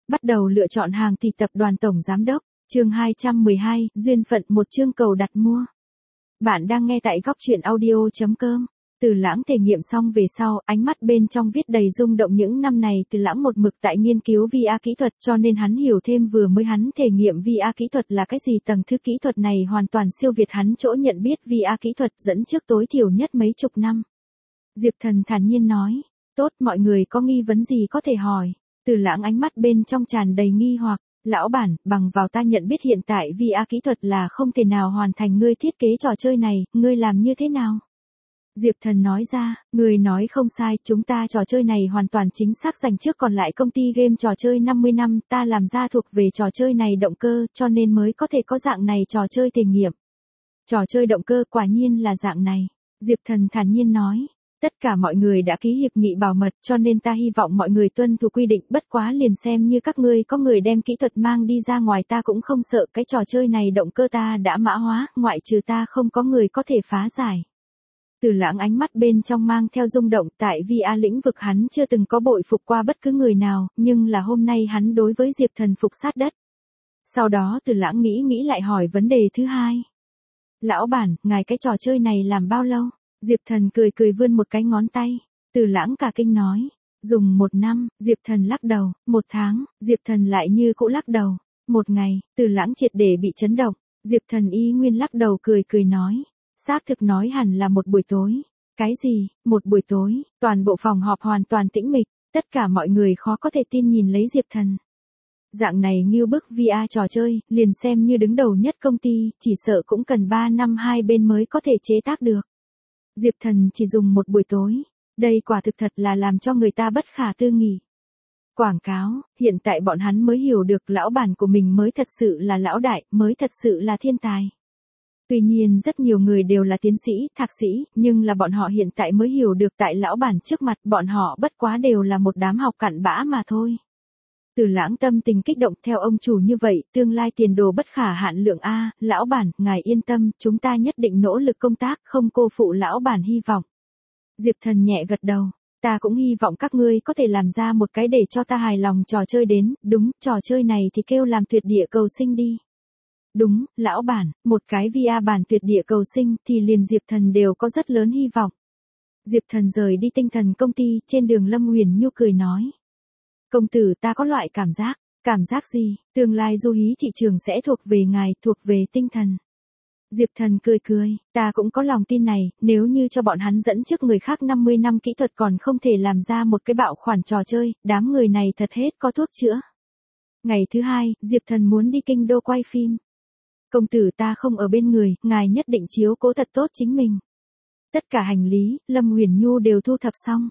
Bắt đầu lựa chọn hàng thì tập đoàn tổng giám đốc, chương 212, duyên phận một chương cầu đặt mua. Bạn đang nghe tại góc truyện audio.com. Từ Lãng thể nghiệm xong về sau, ánh mắt bên trong viết đầy rung động. Những năm này Từ Lãng một mực tại nghiên cứu VR kỹ thuật, cho nên hắn hiểu thêm vừa mới hắn thể nghiệm VR kỹ thuật là cái gì. Tầng thứ kỹ thuật này hoàn toàn siêu việt hắn chỗ nhận biết VR kỹ thuật dẫn trước tối thiểu nhất mấy chục năm. Diệp Thần thản nhiên nói, tốt, mọi người có nghi vấn gì có thể hỏi. Từ Lãng ánh mắt bên trong tràn đầy nghi hoặc, lão bản, bằng vào ta nhận biết hiện tại VR kỹ thuật là không thể nào hoàn thành ngươi thiết kế trò chơi này, ngươi làm như thế nào? Diệp Thần nói ra, người nói không sai, chúng ta trò chơi này hoàn toàn chính xác dành trước còn lại công ty game trò chơi 50 năm, ta làm ra thuộc về trò chơi này động cơ, cho nên mới có thể có dạng này trò chơi thể nghiệm. Trò chơi động cơ quả nhiên là dạng này, Diệp Thần thản nhiên nói. Tất cả mọi người đã ký hiệp nghị bảo mật, cho nên ta hy vọng mọi người tuân thủ quy định, bất quá liền xem như các ngươi có người đem kỹ thuật mang đi ra ngoài ta cũng không sợ, cái trò chơi này động cơ ta đã mã hóa, ngoại trừ ta không có người có thể phá giải. Từ Lãng ánh mắt bên trong mang theo rung động, tại VR lĩnh vực hắn chưa từng có bội phục qua bất cứ người nào, nhưng là hôm nay hắn đối với Diệp Thần phục sát đất. Sau đó Từ Lãng nghĩ lại hỏi vấn đề thứ hai. Lão bản, ngài cái trò chơi này làm bao lâu? Diệp Thần cười vươn một cái ngón tay. Từ Lãng cả kinh nói, dùng 1 năm, Diệp Thần lắc đầu, 1 tháng, Diệp Thần lại như cũ lắc đầu, 1 ngày, Từ Lãng triệt để bị chấn động, Diệp Thần y nguyên lắc đầu cười nói, xác thực nói hẳn là một buổi tối. Cái gì, một buổi tối, toàn bộ phòng họp hoàn toàn tĩnh mịch, tất cả mọi người khó có thể tin nhìn lấy Diệp Thần. Dạng này như bức VR trò chơi, liền xem như đứng đầu nhất công ty, chỉ sợ cũng cần 3 năm hai bên mới có thể chế tác được. Diệp Thần chỉ dùng một buổi tối, đây quả thực thật là làm cho người ta bất khả tư nghị. Quảng cáo, hiện tại bọn hắn mới hiểu được lão bản của mình mới thật sự là lão đại, mới thật sự là thiên tài. Tuy nhiên rất nhiều người đều là tiến sĩ, thạc sĩ, nhưng là bọn họ hiện tại mới hiểu được tại lão bản trước mặt bọn họ bất quá đều là một đám học cặn bã mà thôi. Từ Lãng tâm tình kích động, theo ông chủ như vậy, tương lai tiền đồ bất khả hạn lượng a, lão bản, ngài yên tâm, chúng ta nhất định nỗ lực công tác, không cô phụ lão bản hy vọng. Diệp Thần nhẹ gật đầu, ta cũng hy vọng các ngươi có thể làm ra một cái để cho ta hài lòng trò chơi đến, đúng, trò chơi này thì kêu làm tuyệt địa cầu sinh đi. Đúng, lão bản, một cái VR bản tuyệt địa cầu sinh thì liền Diệp Thần đều có rất lớn hy vọng. Diệp Thần rời đi tinh thần công ty, trên đường Lâm Huyền Nhu cười nói. Công tử, ta có loại cảm giác gì, tương lai du hí thị trường sẽ thuộc về ngài, thuộc về tinh thần. Diệp Thần cười, ta cũng có lòng tin này, nếu như cho bọn hắn dẫn trước người khác 50 năm kỹ thuật còn không thể làm ra một cái bạo khoản trò chơi, đám người này thật hết có thuốc chữa. Ngày thứ hai, Diệp Thần muốn đi kinh đô quay phim. Công tử, ta không ở bên người, ngài nhất định chiếu cố thật tốt chính mình. Tất cả hành lý, Lâm Huyền Nhu đều thu thập xong.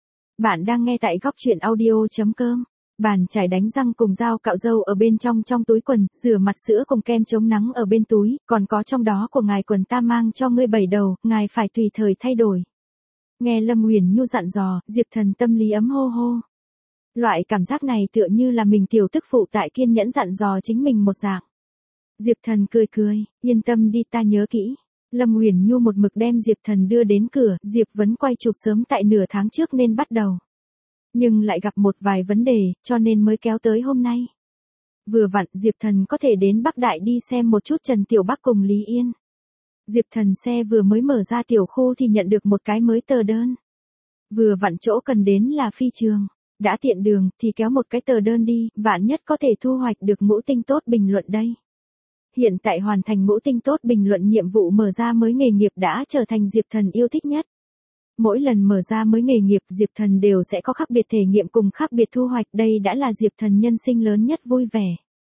Bạn đang nghe tại góc truyện audio.com. Bàn chải đánh răng cùng dao cạo râu ở bên trong túi quần, rửa mặt sữa cùng kem chống nắng ở bên túi, còn có trong đó của ngài quần ta mang cho ngươi 7 đầu, ngài phải tùy thời thay đổi. Nghe Lâm Huyền Nhu dặn dò, Diệp Thần tâm lý ấm hô hô. Loại cảm giác này tựa như là mình tiểu tức phụ tại kiên nhẫn dặn dò chính mình một dạng. Diệp Thần cười, yên tâm đi, ta nhớ kỹ. Lâm Huyền Nhu một mực đem Diệp Thần đưa đến cửa, Diệp Vấn quay chụp sớm tại nửa tháng trước nên bắt đầu. Nhưng lại gặp một vài vấn đề, cho nên mới kéo tới hôm nay. Vừa vặn Diệp Thần có thể đến Bắc Đại đi xem một chút Trần Tiểu Bắc cùng Lý Yên. Diệp Thần xe vừa mới mở ra tiểu khu thì nhận được một cái mới tờ đơn. Vừa vặn chỗ cần đến là phi trường. Đã tiện đường thì kéo một cái tờ đơn đi, vạn nhất có thể thu hoạch được mũ tinh tốt bình luận đây. Hiện tại hoàn thành mũ tinh tốt bình luận nhiệm vụ mở ra mới nghề nghiệp đã trở thành Diệp Thần yêu thích nhất. Mỗi lần mở ra mới nghề nghiệp Diệp Thần đều sẽ có khác biệt thể nghiệm cùng khác biệt thu hoạch, đây đã là Diệp Thần nhân sinh lớn nhất vui vẻ.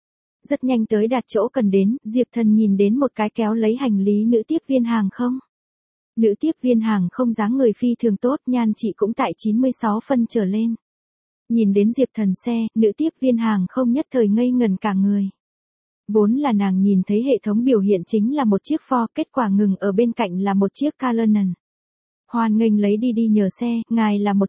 Rất nhanh tới đạt chỗ cần đến, Diệp Thần nhìn đến một cái kéo lấy hành lý nữ tiếp viên hàng không. Nữ tiếp viên hàng không dáng người phi thường tốt, nhan trị cũng tại 96 phân trở lên. Nhìn đến Diệp Thần xe, nữ tiếp viên hàng không nhất thời ngây ngẩn cả người. Vốn là nàng nhìn thấy hệ thống biểu hiện chính là một chiếc Ford, kết quả ngừng ở bên cạnh là một chiếc Cullinan. Hoan nghênh lấy đi nhờ xe, ngài là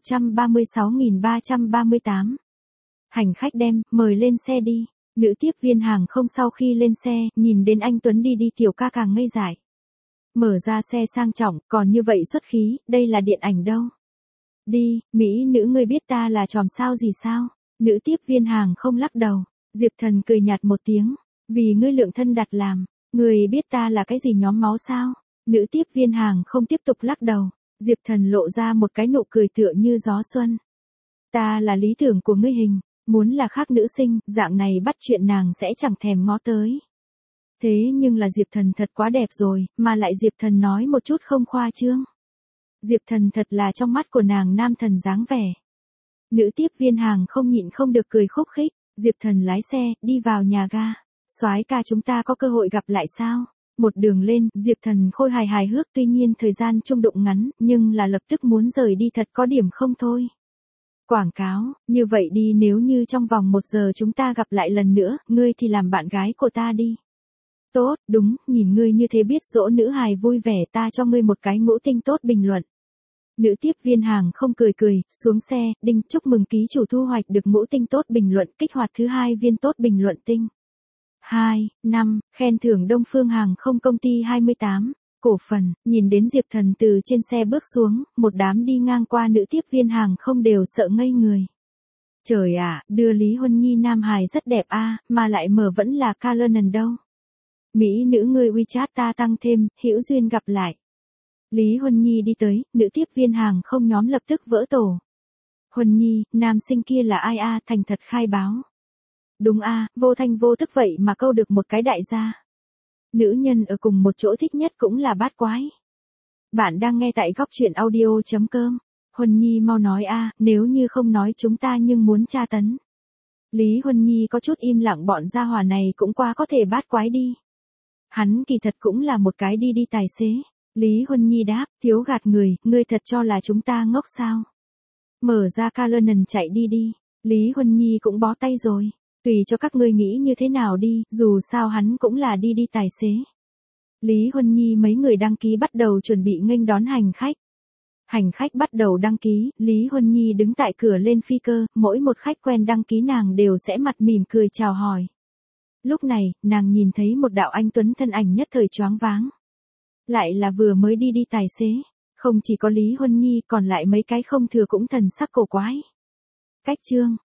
136.338. Hành khách đem, mời lên xe đi. Nữ tiếp viên hàng không sau khi lên xe, nhìn đến anh Tuấn đi tiểu ca càng ngây dại. Mở ra xe sang trọng, còn như vậy xuất khí, đây là điện ảnh đâu. Đi, mỹ nữ ngươi biết ta là chòm sao gì sao? Nữ tiếp viên hàng không lắc đầu. Diệp Thần cười nhạt một tiếng. Vì ngươi lượng thân đặt làm, ngươi biết ta là cái gì nhóm máu sao? Nữ tiếp viên hàng không tiếp tục lắc đầu. Diệp Thần lộ ra một cái nụ cười tựa như gió xuân. Ta là lý tưởng của ngươi hình, muốn là khác nữ sinh, dạng này bắt chuyện nàng sẽ chẳng thèm ngó tới. Thế nhưng là Diệp Thần thật quá đẹp rồi, mà lại Diệp Thần nói một chút không khoa trương. Diệp Thần thật là trong mắt của nàng nam thần dáng vẻ. Nữ tiếp viên hàng không nhịn không được cười khúc khích. Diệp Thần lái xe, đi vào nhà ga. Soái ca chúng ta có cơ hội gặp lại sao? Một đường lên, Diệp Thần khôi hài hài hước, tuy nhiên thời gian chung đụng ngắn, nhưng là lập tức muốn rời đi thật có điểm không thôi. Quảng cáo, như vậy đi, nếu như trong vòng 1 giờ chúng ta gặp lại lần nữa, ngươi thì làm bạn gái của ta đi. Tốt, đúng, nhìn ngươi như thế biết dỗ nữ hài vui vẻ, ta cho ngươi một cái ngũ tinh tốt bình luận. Nữ tiếp viên hàng không cười cười, xuống xe, đinh, chúc mừng ký chủ thu hoạch được ngũ tinh tốt bình luận, kích hoạt thứ 2 viên tốt bình luận tinh. 2, 5, khen thưởng Đông Phương Hàng không công ty 28, cổ phần. Nhìn đến Diệp Thần từ trên xe bước xuống, một đám đi ngang qua nữ tiếp viên hàng không đều sợ ngây người. Trời ạ, đưa Lý Huân Nhi nam hài rất đẹp a, mà lại mở vẫn là Calernon đâu. Mỹ nữ người WeChat ta tăng thêm, hữu duyên gặp lại. Lý Huân Nhi đi tới, nữ tiếp viên hàng không nhóm lập tức vỡ tổ. Huân Nhi, nam sinh kia là ai a? Thành thật khai báo. Đúng a, vô thanh vô tức vậy mà câu được một cái đại gia. Nữ nhân ở cùng một chỗ thích nhất cũng là bát quái. Bạn đang nghe tại góc truyện audio.com. Huân Nhi mau nói a, nếu như không nói chúng ta nhưng muốn tra tấn. Lý Huân Nhi có chút im lặng, bọn gia hỏa này cũng quá có thể bát quái đi. Hắn kỳ thật cũng là một cái đi tài xế. Lý Huân Nhi đáp, thiếu gạt người, ngươi thật cho là chúng ta ngốc sao? Mở ra Calernon chạy đi. Lý Huân Nhi cũng bó tay rồi. Tùy cho các ngươi nghĩ như thế nào đi, dù sao hắn cũng là đi tài xế. Lý Huân Nhi mấy người đăng ký bắt đầu chuẩn bị nghênh đón hành khách. Hành khách bắt đầu đăng ký, Lý Huân Nhi đứng tại cửa lên phi cơ, mỗi một khách quen đăng ký nàng đều sẽ mặt mỉm cười chào hỏi. Lúc này, nàng nhìn thấy một đạo anh tuấn thân ảnh nhất thời choáng váng. Lại là vừa mới đi tài xế. Không chỉ có Lý Huân Nhi, còn lại mấy cái không thừa cũng thần sắc cổ quái. Cách chương,